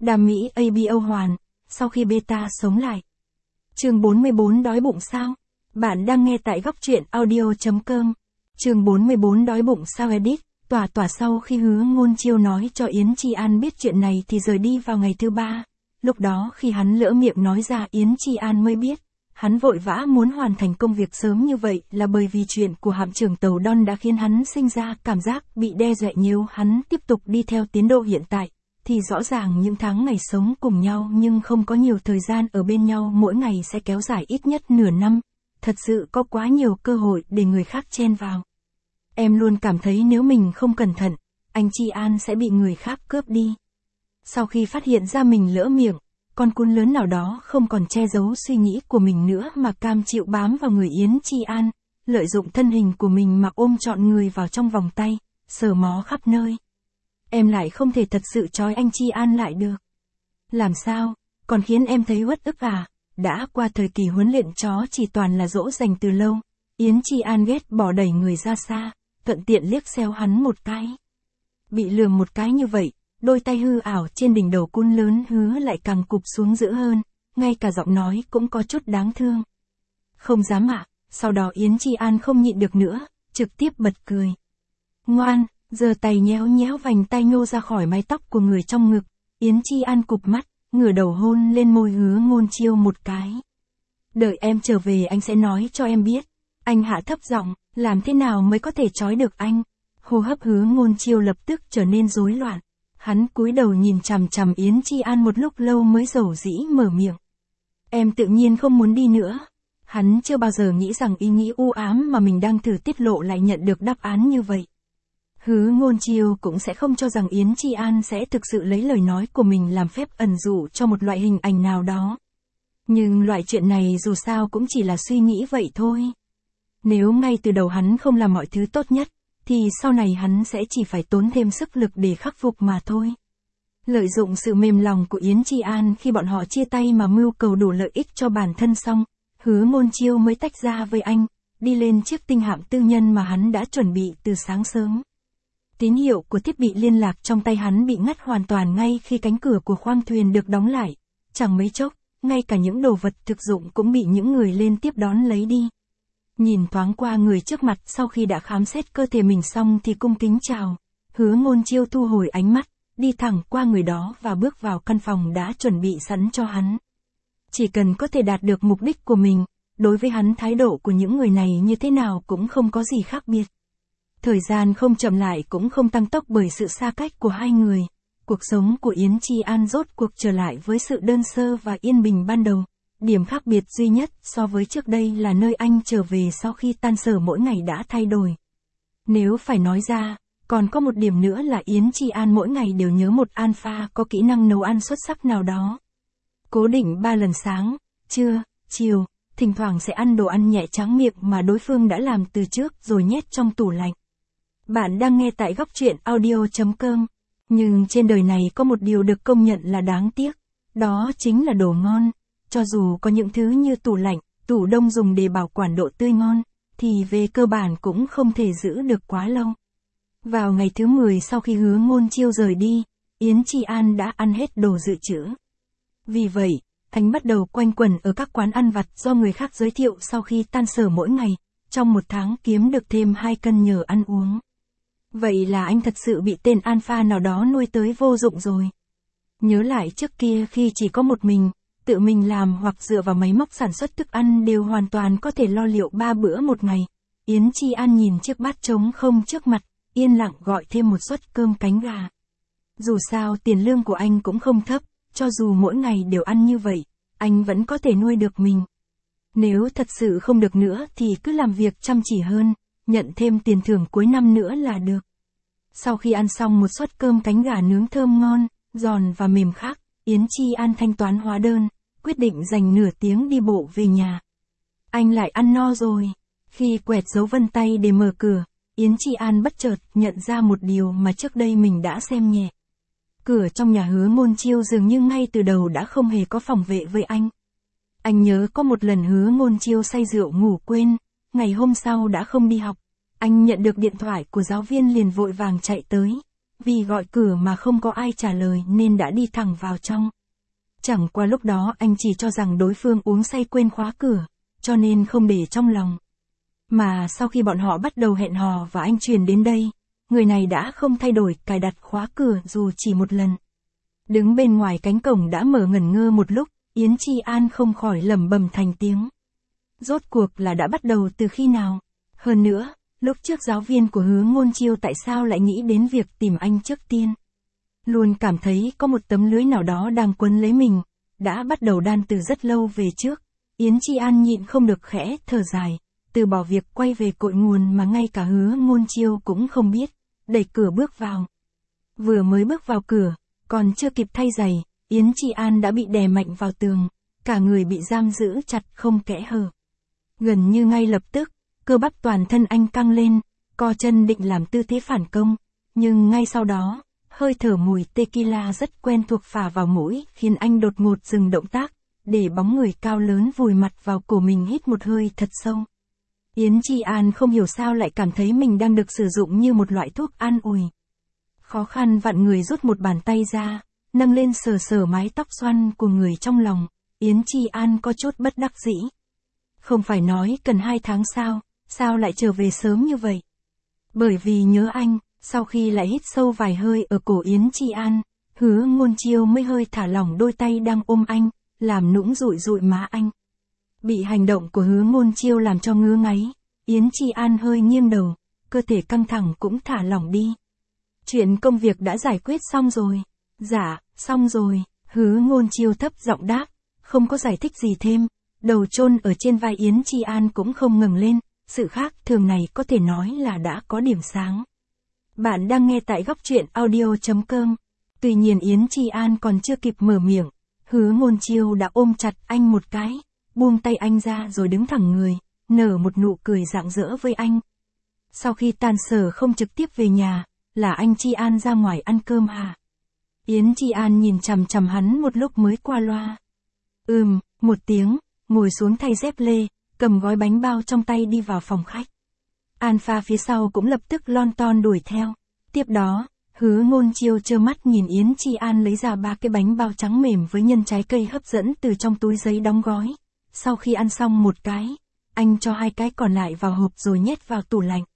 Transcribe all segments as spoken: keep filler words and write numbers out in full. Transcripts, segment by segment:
Đam mỹ a bê o hoàn, sau khi beta sống lại. Chương bốn mươi bốn đói bụng sao? Bạn đang nghe tại góc truyện audio chấm com. Chương bốn mươi bốn đói bụng sao edit, tỏa tỏa sau khi Hứa Ngôn Chiêu nói cho Yến Chi An biết chuyện này thì rời đi vào ngày thứ ba. Lúc đó khi hắn lỡ miệng nói ra Yến Chi An mới biết. Hắn vội vã muốn hoàn thành công việc sớm như vậy là bởi vì chuyện của hạm trưởng tàu Don đã khiến hắn sinh ra cảm giác bị đe dọa. Nếu hắn tiếp tục đi theo tiến độ hiện tại, thì rõ ràng những tháng ngày sống cùng nhau nhưng không có nhiều thời gian ở bên nhau mỗi ngày sẽ kéo dài ít nhất nửa năm. Thật sự có quá nhiều cơ hội để người khác chen vào. Em luôn cảm thấy nếu mình không cẩn thận, anh Chi An sẽ bị người khác cướp đi. Sau khi phát hiện ra mình lỡ miệng, con cún lớn nào đó không còn che giấu suy nghĩ của mình nữa mà cam chịu bám vào người Yến Chi An, lợi dụng thân hình của mình mà ôm trọn người vào trong vòng tay, sờ mó khắp nơi. Em lại không thể thật sự trói anh Chi An lại được. Làm sao, còn khiến em thấy uất ức à? Đã qua thời kỳ huấn luyện chó chỉ toàn là dỗ dành từ lâu, Yến Chi An ghét bỏ đẩy người ra xa, thuận tiện liếc xéo hắn một cái. Bị lườm một cái như vậy, đôi tay hư ảo trên đỉnh đầu cún lớn Hứa lại càng cụp xuống dữ hơn, ngay cả giọng nói cũng có chút đáng thương. Không dám ạ, à. Sau đó Yến Chi An không nhịn được nữa, trực tiếp bật cười. Ngoan, giơ tay nhéo nhéo vành tay nhô ra khỏi mái tóc của người trong ngực, Yến Chi An cụp mắt, ngửa đầu hôn lên môi Hứa Ngôn Chiêu một cái. Đợi em trở về anh sẽ nói cho em biết. Anh hạ thấp giọng, làm thế nào mới có thể trói được anh? Hô hấp Hứa Ngôn Chiêu lập tức trở nên rối loạn. Hắn cúi đầu nhìn chằm chằm Yến Chi An một lúc lâu mới dầu dĩ mở miệng. Em tự nhiên không muốn đi nữa. Hắn chưa bao giờ nghĩ rằng ý nghĩ u ám mà mình đang thử tiết lộ lại nhận được đáp án như vậy. Hứa Ngôn Chiêu cũng sẽ không cho rằng Yến Chi An sẽ thực sự lấy lời nói của mình làm phép ẩn dụ cho một loại hình ảnh nào đó. Nhưng loại chuyện này dù sao cũng chỉ là suy nghĩ vậy thôi. Nếu ngay từ đầu hắn không làm mọi thứ tốt nhất, thì sau này hắn sẽ chỉ phải tốn thêm sức lực để khắc phục mà thôi. Lợi dụng sự mềm lòng của Yến Chi An khi bọn họ chia tay mà mưu cầu đủ lợi ích cho bản thân xong, Hứa Ngôn Chiêu mới tách ra với anh, đi lên chiếc tinh hạm tư nhân mà hắn đã chuẩn bị từ sáng sớm. Tín hiệu của thiết bị liên lạc trong tay hắn bị ngắt hoàn toàn ngay khi cánh cửa của khoang thuyền được đóng lại. Chẳng mấy chốc, ngay cả những đồ vật thực dụng cũng bị những người lên tiếp đón lấy đi. Nhìn thoáng qua người trước mặt sau khi đã khám xét cơ thể mình xong thì cung kính chào. Hứa Ngôn Chiêu thu hồi ánh mắt, đi thẳng qua người đó và bước vào căn phòng đã chuẩn bị sẵn cho hắn. Chỉ cần có thể đạt được mục đích của mình, đối với hắn thái độ của những người này như thế nào cũng không có gì khác biệt. Thời gian không chậm lại cũng không tăng tốc bởi sự xa cách của hai người. Cuộc sống của Yến Chi An rốt cuộc trở lại với sự đơn sơ và yên bình ban đầu. Điểm khác biệt duy nhất so với trước đây là nơi anh trở về sau khi tan sở mỗi ngày đã thay đổi. Nếu phải nói ra, còn có một điểm nữa là Yến Chi An mỗi ngày đều nhớ một alpha có kỹ năng nấu ăn xuất sắc nào đó. Cố định ba lần sáng, trưa, chiều, thỉnh thoảng sẽ ăn đồ ăn nhẹ tráng miệng mà đối phương đã làm từ trước rồi nhét trong tủ lạnh. Bạn đang nghe tại góc truyện audio chấm com. Nhưng trên đời này có một điều được công nhận là đáng tiếc. Đó chính là đồ ngon. Cho dù có những thứ như tủ lạnh, tủ đông dùng để bảo quản độ tươi ngon, thì về cơ bản cũng không thể giữ được quá lâu. Vào ngày thứ mười sau khi Hứa Ngôn Chiêu rời đi, Yến Chi An đã ăn hết đồ dự trữ. Vì vậy, anh bắt đầu quanh quẩn ở các quán ăn vặt do người khác giới thiệu sau khi tan sở mỗi ngày, trong một tháng kiếm được thêm hai cân nhờ ăn uống. Vậy là anh thật sự bị tên alpha nào đó nuôi tới vô dụng rồi. Nhớ lại trước kia khi chỉ có một mình, tự mình làm hoặc dựa vào máy móc sản xuất thức ăn đều hoàn toàn có thể lo liệu ba bữa một ngày. Yến Chi An nhìn chiếc bát trống không trước mặt, yên lặng gọi thêm một suất cơm cánh gà. Dù sao tiền lương của anh cũng không thấp, cho dù mỗi ngày đều ăn như vậy, anh vẫn có thể nuôi được mình. Nếu thật sự không được nữa thì cứ làm việc chăm chỉ hơn, nhận thêm tiền thưởng cuối năm nữa là được. Sau khi ăn xong một suất cơm cánh gà nướng thơm ngon, giòn và mềm khác, Yến Chi An thanh toán hóa đơn, quyết định dành nửa tiếng đi bộ về nhà. Anh lại ăn no rồi. Khi quẹt dấu vân tay để mở cửa, Yến Chi An bất chợt nhận ra một điều mà trước đây mình đã xem nhẹ. Cửa trong nhà Hứa Ngôn Chiêu dường như ngay từ đầu đã không hề có phòng vệ với anh. Anh nhớ có một lần Hứa Ngôn Chiêu say rượu ngủ quên, ngày hôm sau đã không đi học. Anh nhận được điện thoại của giáo viên liền vội vàng chạy tới. vì gọi cửa mà không có ai trả lời nên đã đi thẳng vào trong. Chẳng qua lúc đó anh chỉ cho rằng đối phương uống say quên khóa cửa, cho nên không để trong lòng. Mà sau khi bọn họ bắt đầu hẹn hò và anh chuyển đến đây, người này đã không thay đổi cài đặt khóa cửa dù chỉ một lần. Đứng bên ngoài cánh cổng đã mở ngẩn ngơ một lúc, Yến Chi An không khỏi lẩm bẩm thành tiếng. Rốt cuộc là đã bắt đầu từ khi nào? Hơn nữa, lúc trước giáo viên của Hứa Ngôn Chiêu tại sao lại nghĩ đến việc tìm anh trước tiên? Luôn cảm thấy có một tấm lưới nào đó đang quấn lấy mình, đã bắt đầu đan từ rất lâu về trước. Yến Chi An nhịn không được khẽ thở dài, từ bỏ việc quay về cội nguồn mà ngay cả Hứa Ngôn Chiêu cũng không biết, đẩy cửa bước vào. Vừa mới bước vào cửa, còn chưa kịp thay giày, Yến Chi An đã bị đè mạnh vào tường, cả người bị giam giữ chặt không kẽ hở. Gần như ngay lập tức, cơ bắp toàn thân anh căng lên, co chân định làm tư thế phản công, nhưng ngay sau đó, hơi thở mùi tequila rất quen thuộc phả vào mũi khiến anh đột ngột dừng động tác, để bóng người cao lớn vùi mặt vào cổ mình hít một hơi thật sâu. Yến Chi An không hiểu sao lại cảm thấy mình đang được sử dụng như một loại thuốc an ủi. Khó khăn vặn người rút một bàn tay ra, nâng lên sờ sờ mái tóc xoăn của người trong lòng, Yến Chi An có chút bất đắc dĩ. Không phải nói cần hai tháng sao, sao lại trở về sớm như vậy? Bởi vì nhớ anh, sau khi lại hít sâu vài hơi ở cổ Yến Chi An, Hứa Ngôn Chiêu mới hơi thả lỏng đôi tay đang ôm anh, làm nũng dụi dụi má anh. Bị hành động của Hứa Ngôn Chiêu làm cho ngứa ngáy, Yến Chi An hơi nghiêng đầu, cơ thể căng thẳng cũng thả lỏng đi. Chuyện công việc đã giải quyết xong rồi. Dạ, xong rồi, Hứa Ngôn Chiêu thấp giọng đáp, không có giải thích gì thêm, đầu chôn ở trên vai Yến Chi An cũng không ngẩng lên, sự khác thường này có thể nói là đã có điểm sáng. Bạn đang nghe tại góc truyện audio chấm com. Tuy nhiên Yến Chi An còn chưa kịp mở miệng, Hứa Ngôn Chiêu đã ôm chặt anh một cái, buông tay anh ra rồi đứng thẳng người, nở một nụ cười rạng rỡ với anh. Sau khi tan sở không trực tiếp về nhà, là anh Chi An ra ngoài ăn cơm hả? Yến Chi An nhìn chằm chằm hắn một lúc mới qua loa. Ừm, một tiếng, ngồi xuống thay dép lê, cầm gói bánh bao trong tay đi vào phòng khách. Alpha phía sau cũng lập tức lon ton đuổi theo. Tiếp đó, Hứa Ngôn Chiêu trơ mắt nhìn Yến Chi An lấy ra ba cái bánh bao trắng mềm với nhân trái cây hấp dẫn từ trong túi giấy đóng gói. Sau khi ăn xong một cái, anh cho hai cái còn lại vào hộp rồi nhét vào tủ lạnh.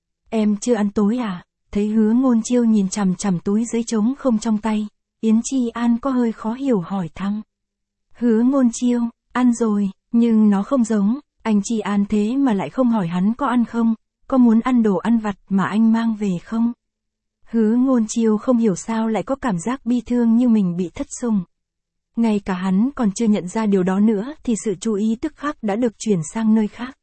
Em chưa ăn tối à? Thấy Hứa Ngôn Chiêu nhìn chằm chằm túi giấy trống không trong tay, Yến Chi An có hơi khó hiểu hỏi thăm. Hứa Ngôn Chiêu, ăn rồi, nhưng nó không giống, anh Chi An thế mà lại không hỏi hắn có ăn không, có muốn ăn đồ ăn vặt mà anh mang về không? Hứa Ngôn Chiêu không hiểu sao lại có cảm giác bi thương như mình bị thất sủng. Ngay cả hắn còn chưa nhận ra điều đó nữa thì sự chú ý tức khắc đã được chuyển sang nơi khác.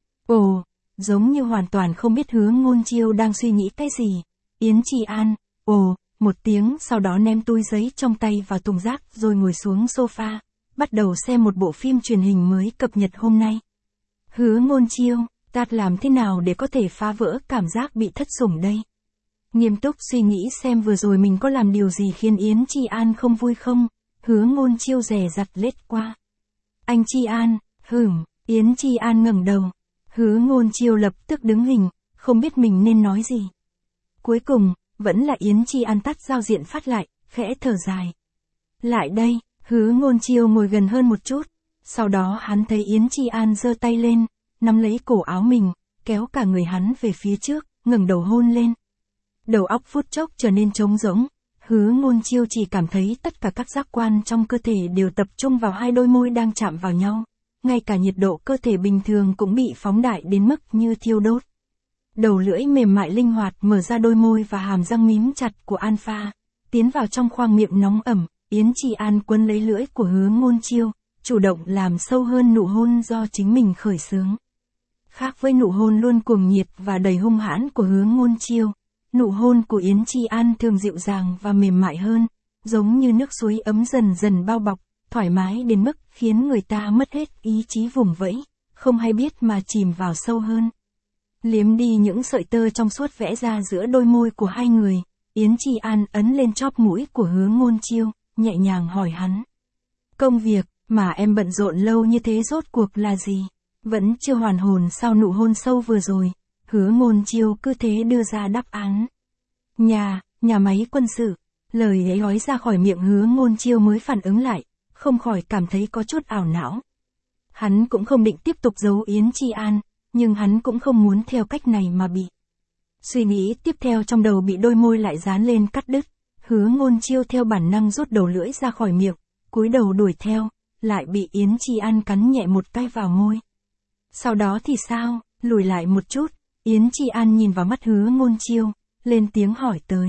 Ồ, giống như hoàn toàn không biết Hứa Ngôn Chiêu đang suy nghĩ cái gì. Yến Chi An, ồ, một tiếng sau đó ném túi giấy trong tay vào thùng rác rồi ngồi xuống sofa, bắt đầu xem một bộ phim truyền hình mới cập nhật hôm nay. Hứa Ngôn Chiêu, ta làm thế nào để có thể phá vỡ cảm giác bị thất sủng đây? Nghiêm túc suy nghĩ xem vừa rồi mình có làm điều gì khiến Yến Chi An không vui không? Hứa Ngôn Chiêu dè dặt lết qua. Anh Chi An, hửm, Yến Chi An ngẩng đầu. Hứa Ngôn Chiêu lập tức đứng hình, không biết mình nên nói gì. Cuối cùng, vẫn là Yến Chi An tắt giao diện phát lại, khẽ thở dài. Lại đây, Hứa Ngôn Chiêu ngồi gần hơn một chút. Sau đó hắn thấy Yến Chi An giơ tay lên, nắm lấy cổ áo mình, kéo cả người hắn về phía trước, ngẩng đầu hôn lên. Đầu óc phút chốc trở nên trống rỗng. Hứa Ngôn Chiêu chỉ cảm thấy tất cả các giác quan trong cơ thể đều tập trung vào hai đôi môi đang chạm vào nhau. Ngay cả nhiệt độ cơ thể bình thường cũng bị phóng đại đến mức như thiêu đốt. Đầu lưỡi mềm mại linh hoạt mở ra đôi môi và hàm răng mím chặt của Alpha, tiến vào trong khoang miệng nóng ẩm. Yến Chi An quấn lấy lưỡi của Hứa Ngôn Chiêu, chủ động làm sâu hơn nụ hôn do chính mình khởi xướng. Khác với nụ hôn luôn cuồng nhiệt và đầy hung hãn của Hứa Ngôn Chiêu, nụ hôn của Yến Chi An thường dịu dàng và mềm mại hơn, giống như nước suối ấm dần dần bao bọc, thoải mái đến mức khiến người ta mất hết ý chí vùng vẫy, không hay biết mà chìm vào sâu hơn. Liếm đi những sợi tơ trong suốt vẽ ra giữa đôi môi của hai người, Yến Chi An ấn lên chóp mũi của Hứa Ngôn Chiêu, nhẹ nhàng hỏi hắn. Công việc mà em bận rộn lâu như thế rốt cuộc là gì? Vẫn chưa hoàn hồn sau nụ hôn sâu vừa rồi, Hứa Ngôn Chiêu cứ thế đưa ra đáp án. Nhà, nhà máy quân sự. Lời ấy nói ra khỏi miệng Hứa Ngôn Chiêu mới phản ứng lại, không khỏi cảm thấy có chút ảo não. Hắn cũng không định tiếp tục giấu Yến Chi An, nhưng hắn cũng không muốn theo cách này mà bị. Suy nghĩ tiếp theo trong đầu bị đôi môi lại dán lên cắt đứt, Hứa Ngôn Chiêu theo bản năng rút đầu lưỡi ra khỏi miệng, cúi đầu đuổi theo, lại bị Yến Chi An cắn nhẹ một cái vào môi. Sau đó thì sao, lùi lại một chút, Yến Chi An nhìn vào mắt Hứa Ngôn Chiêu, lên tiếng hỏi tới.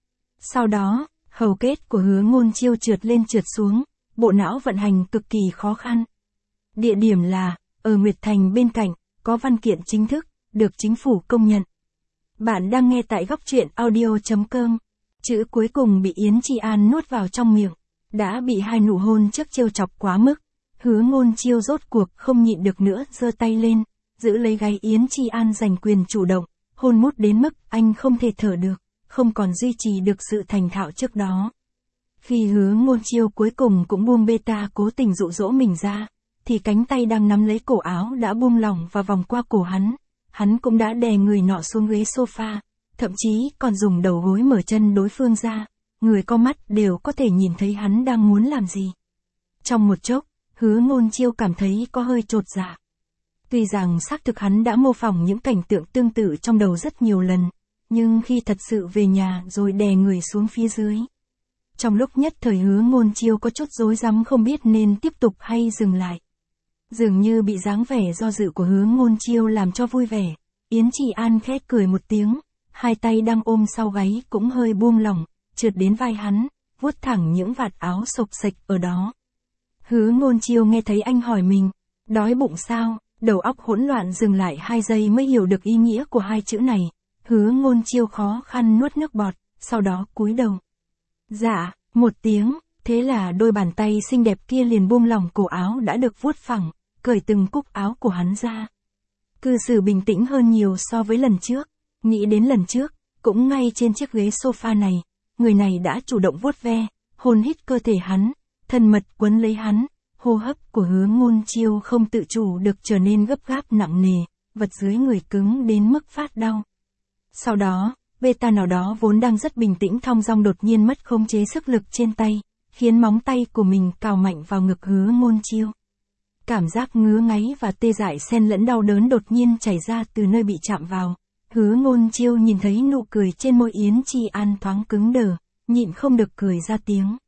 Sau đó, hầu kết của Hứa Ngôn Chiêu trượt lên trượt xuống, bộ não vận hành cực kỳ khó khăn. Địa điểm là, ở Nguyệt Thành bên cạnh, có văn kiện chính thức, được chính phủ công nhận. Bạn đang nghe tại góc truyện audio chấm com. Chữ cuối cùng bị Yến Chi An nuốt vào trong miệng, đã bị hai nụ hôn trước trêu chọc quá mức. Hứa Ngôn Chiêu rốt cuộc không nhịn được nữa, giơ tay lên, giữ lấy gáy Yến Chi An giành quyền chủ động, hôn mút đến mức anh không thể thở được, không còn duy trì được sự thành thạo trước đó. Khi Hứa Ngôn Chiêu cuối cùng cũng buông beta cố tình dụ dỗ mình ra, thì cánh tay đang nắm lấy cổ áo đã buông lỏng và vòng qua cổ hắn. Hắn cũng đã đè người nọ xuống ghế sofa, thậm chí còn dùng đầu gối mở chân đối phương ra, người có mắt đều có thể nhìn thấy hắn đang muốn làm gì. Trong một chốc, Hứa Ngôn Chiêu cảm thấy có hơi chột dạ. Tuy rằng xác thực hắn đã mô phỏng những cảnh tượng tương tự trong đầu rất nhiều lần, nhưng khi thật sự về nhà rồi đè người xuống phía dưới. Trong lúc nhất thời Hứa Ngôn Chiêu có chút rối rắm không biết nên tiếp tục hay dừng lại. Dường như bị dáng vẻ do dự của Hứa Ngôn Chiêu làm cho vui vẻ, Yến Chi An khẽ cười một tiếng, hai tay đang ôm sau gáy cũng hơi buông lỏng, trượt đến vai hắn, vuốt thẳng những vạt áo xộc xệch ở đó. Hứa Ngôn Chiêu nghe thấy anh hỏi mình, đói bụng sao, đầu óc hỗn loạn dừng lại hai giây mới hiểu được ý nghĩa của hai chữ này. Hứa Ngôn Chiêu khó khăn nuốt nước bọt, sau đó cúi đầu. Dạ, một tiếng, thế là đôi bàn tay xinh đẹp kia liền buông lỏng cổ áo đã được vuốt phẳng, cởi từng cúc áo của hắn ra. Cư xử bình tĩnh hơn nhiều so với lần trước, nghĩ đến lần trước, cũng ngay trên chiếc ghế sofa này, người này đã chủ động vuốt ve, hôn hít cơ thể hắn, thân mật quấn lấy hắn, hô hấp của Hứa Ngôn Chiêu không tự chủ được trở nên gấp gáp nặng nề, vật dưới người cứng đến mức phát đau. Sau đó, beta nào đó vốn đang rất bình tĩnh thong dong đột nhiên mất khống chế sức lực trên tay, khiến móng tay của mình cào mạnh vào ngực Hứa Ngôn Chiêu. Cảm giác ngứa ngáy và tê dại xen lẫn đau đớn đột nhiên chảy ra từ nơi bị chạm vào. Hứa Ngôn Chiêu nhìn thấy nụ cười trên môi Yến Chi An thoáng cứng đờ, nhịn không được cười ra tiếng.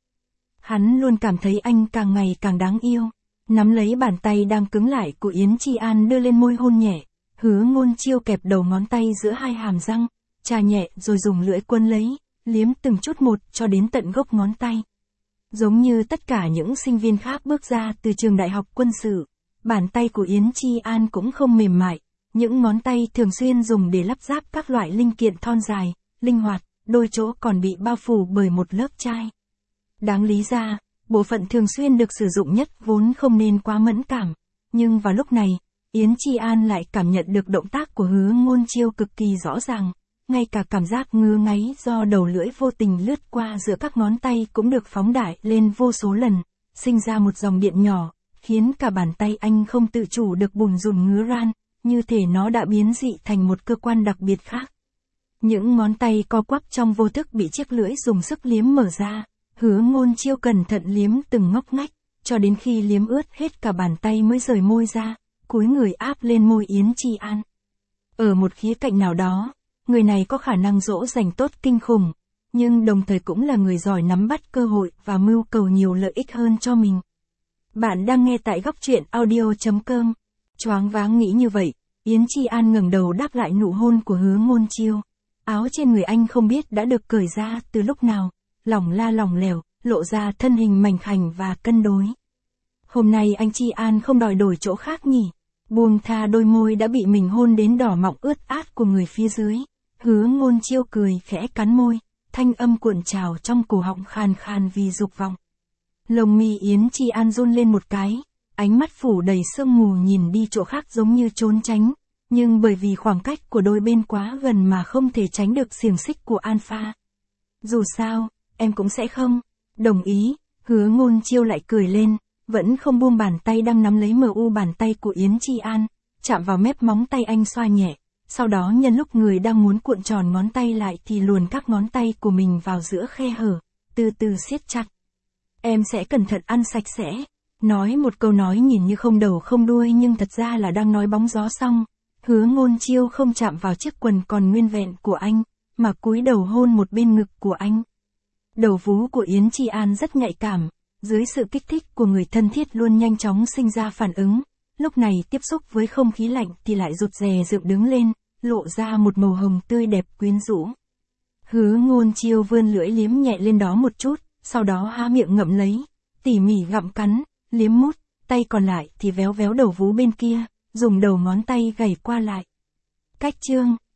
Hắn luôn cảm thấy anh càng ngày càng đáng yêu. Nắm lấy bàn tay đang cứng lại của Yến Chi An đưa lên môi hôn nhẹ, Hứa Ngôn Chiêu kẹp đầu ngón tay giữa hai hàm răng, chà nhẹ rồi dùng lưỡi quấn lấy, liếm từng chút một cho đến tận gốc ngón tay. Giống như tất cả những sinh viên khác bước ra từ trường đại học quân sự, bàn tay của Yến Chi An cũng không mềm mại, những ngón tay thường xuyên dùng để lắp ráp các loại linh kiện thon dài, linh hoạt, đôi chỗ còn bị bao phủ bởi một lớp chai. Đáng lý ra, bộ phận thường xuyên được sử dụng nhất vốn không nên quá mẫn cảm, nhưng vào lúc này, Yến Chi An lại cảm nhận được động tác của Hứa Ngôn Chiêu cực kỳ rõ ràng, ngay cả cảm giác ngứa ngáy do đầu lưỡi vô tình lướt qua giữa các ngón tay cũng được phóng đại lên vô số lần, sinh ra một dòng điện nhỏ, khiến cả bàn tay anh không tự chủ được bùn rùn ngứa ran, như thể nó đã biến dị thành một cơ quan đặc biệt khác. Những ngón tay co quắp trong vô thức bị chiếc lưỡi dùng sức liếm mở ra, Hứa Ngôn Chiêu cẩn thận liếm từng ngóc ngách, cho đến khi liếm ướt hết cả bàn tay mới rời môi ra, cúi người áp lên môi Yến Chi An. Ở một khía cạnh nào đó, người này có khả năng dỗ dành tốt kinh khủng, nhưng đồng thời cũng là người giỏi nắm bắt cơ hội và mưu cầu nhiều lợi ích hơn cho mình. Bạn đang nghe tại góc truyện audio chấm com. Choáng váng nghĩ như vậy, Yến Chi An ngẩng đầu đáp lại nụ hôn của Hứa Ngôn Chiêu. Áo trên người anh không biết đã được cởi ra từ lúc nào, lỏng la lỏng lẻo, lộ ra thân hình mảnh khảnh và cân đối. Hôm nay anh Chi An không đòi đổi chỗ khác nhỉ? Buông tha đôi môi đã bị mình hôn đến đỏ mọng ướt át của người phía dưới. Hứa Ngôn Chiêu cười khẽ cắn môi, thanh âm cuộn trào trong cổ họng khàn khàn vì dục vọng. Lông mi Yến Chi An run lên một cái, ánh mắt phủ đầy sương mù nhìn đi chỗ khác giống như trốn tránh, nhưng bởi vì khoảng cách của đôi bên quá gần mà không thể tránh được xiềng xích của Alpha. Dù sao, em cũng sẽ không đồng ý. Hứa Ngôn Chiêu lại cười lên, vẫn không buông bàn tay đang nắm lấy mờ u bàn tay của Yến Chi An, chạm vào mép móng tay anh xoa nhẹ, sau đó nhân lúc người đang muốn cuộn tròn ngón tay lại thì luồn các ngón tay của mình vào giữa khe hở, từ từ siết chặt. Em sẽ cẩn thận ăn sạch sẽ. Nói một câu nói nhìn như không đầu không đuôi nhưng thật ra là đang nói bóng gió xong. Hứa Ngôn Chiêu không chạm vào chiếc quần còn nguyên vẹn của anh, mà cúi đầu hôn một bên ngực của anh. Đầu vú của Yến Chi An rất nhạy cảm, dưới sự kích thích của người thân thiết luôn nhanh chóng sinh ra phản ứng, lúc này tiếp xúc với không khí lạnh thì lại rụt rè dựng đứng lên, lộ ra một màu hồng tươi đẹp quyến rũ. Hứa Ngôn Chiêu vươn lưỡi liếm nhẹ lên đó một chút, sau đó há miệng ngậm lấy, tỉ mỉ gặm cắn, liếm mút, tay còn lại thì véo véo đầu vú bên kia, dùng đầu ngón tay gảy qua lại. Cách chương